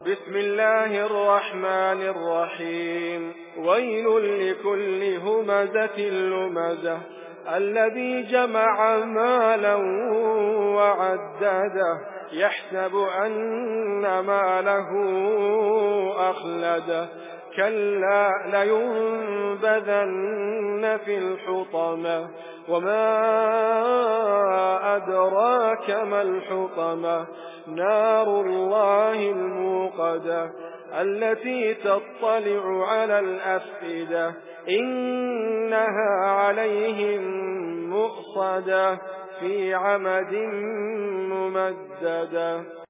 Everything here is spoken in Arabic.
بسم الله الرحمن الرحيم. ويل لكل همزة لمزة الذي جمع مالا وعدده يحسب أن ماله أخلده كلا لينبذن في الحطمة وما أدراك ما الحطمة نار الله الموقدة التي تطلع على الأفئدة إنها عليهم مؤصدة في عمد ممددة.